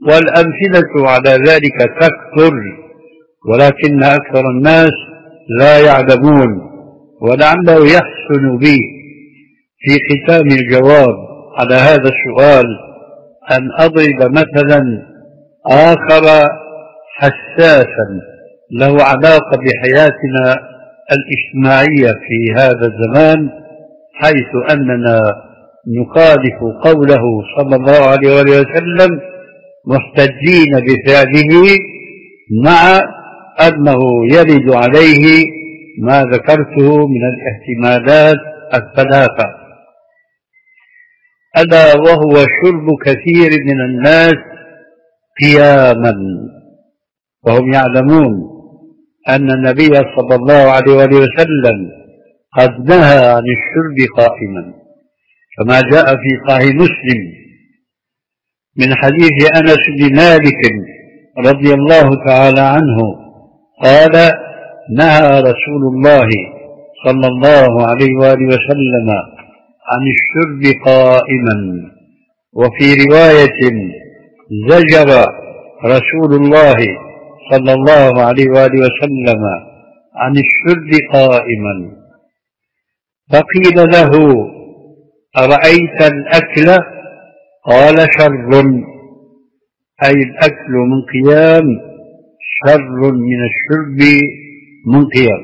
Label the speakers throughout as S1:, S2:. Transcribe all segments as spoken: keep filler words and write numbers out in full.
S1: والأمثلة على ذلك تكثر، ولكن أكثر الناس لا يعلمون. ولعله يحسن بي في ختام الجواب على هذا السؤال أن أضرب مثلا آخر حساسا له علاقة بحياتنا الاجتماعية في هذا الزمان، حيث أننا نخالف قوله صلى الله عليه وسلم محتجين بفعله، مع أنه يرد عليه ما ذكرته من الاحتمالات الثلاثة، ألا وهو شرب كثير من الناس قياما، وهم يعلمون أن النبي صلى الله عليه وسلم قد نهى عن الشرب قائما، كما جاء في صحيح مسلم من حديث أنس بن مالك رضي الله تعالى عنه قال: نهى رسول الله صلى الله عليه وآله وسلم عن الشرب قائما. وفي رواية: زجر رسول الله صلى الله عليه وآله وسلم عن الشرب قائما. فقيل له: أرأيت الأكل؟ قال: شر، أي الأكل من قيام شر من الشرب من قيام.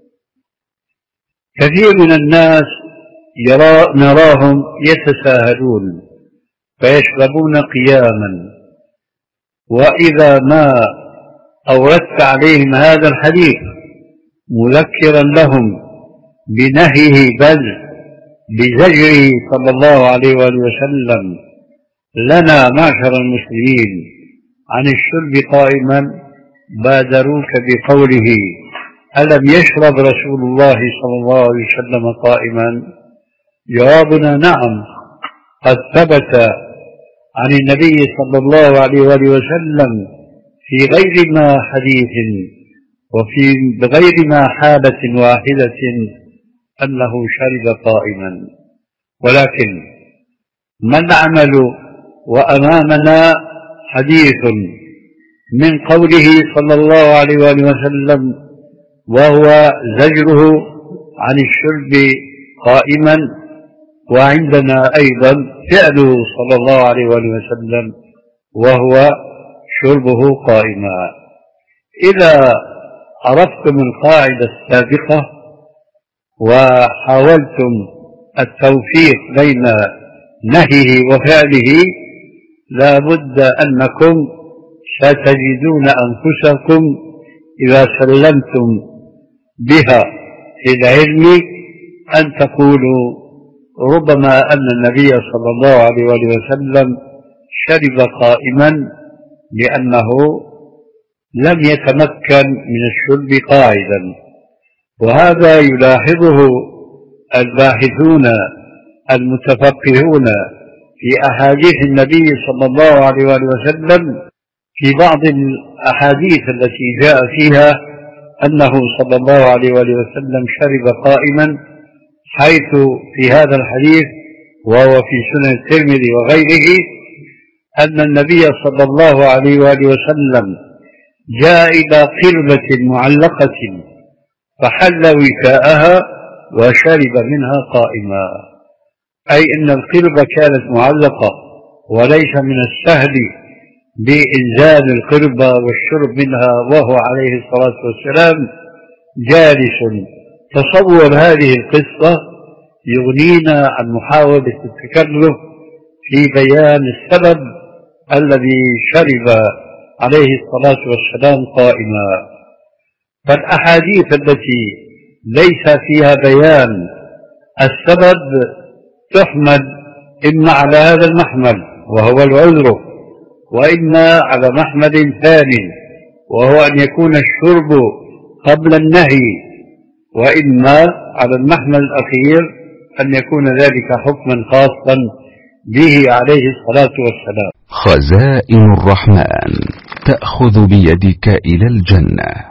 S1: كثير من الناس يرى نراهم يتساهلون فيشربون قياما، وإذا ما أوردت عليهم هذا الحديث مذكرا لهم بنهيه بل بزجره صلى الله عليه وآله وسلم لنا معشر المسلمين عن الشرب قائما، بادروك بقوله: ألم يشرب رسول الله صلى الله عليه وسلم قائما؟ جوابنا: نعم، قد ثبت عن النبي صلى الله عليه وآله وسلم في غير ما حديث وفي بغير ما حالة واحدة أنه شرب قائما. ولكن ما العمل وأمامنا حديث من قوله صلى الله عليه وآله وسلم وهو زجره عن الشرب قائما، وعندنا أيضا فعله صلى الله عليه وآله وسلم وهو شربه قائما. إذا عرفتم القاعدة السابقة وحاولتم التوفيق بين نهيه وفعله، لا بد أنكم ستجدون أنفسكم إذا سلمتم بها في العلم أن تقولوا ربما أن النبي صلى الله عليه وسلم شرب قائما لأنه لم يتمكن من الشرب قاعدا. وهذا يلاحظه الباحثون المتفقهون في أحاديث النبي صلى الله عليه وسلم في بعض الأحاديث التي جاء فيها أنه صلى الله عليه وسلم شرب قائما، حيث في هذا الحديث وهو في سنن الترمذي وغيره أن النبي صلى الله عليه وسلم جاء إلى قربة معلقة فحل وكاءها وشرب منها قائما، أي أن القربة كانت معلقة وليس من السهل بإنزال القربة والشرب منها وهو عليه الصلاة والسلام جالس. تصور هذه القصة يغنينا عن محاولة التكلف في بيان السبب الذي شرب عليه الصلاة والسلام قائما. فالأحاديث التي ليس فيها بيان السبب تحمل إما على هذا المحمل وهو العذر، وإما على محمل ثاني وهو أن يكون الشرب قبل النهي، وإما على المحمل الأخير أن يكون ذلك حكما خاصا به عليه الصلاة والسلام.
S2: خزائن الرحمن تأخذ بيدك إلى الجنة.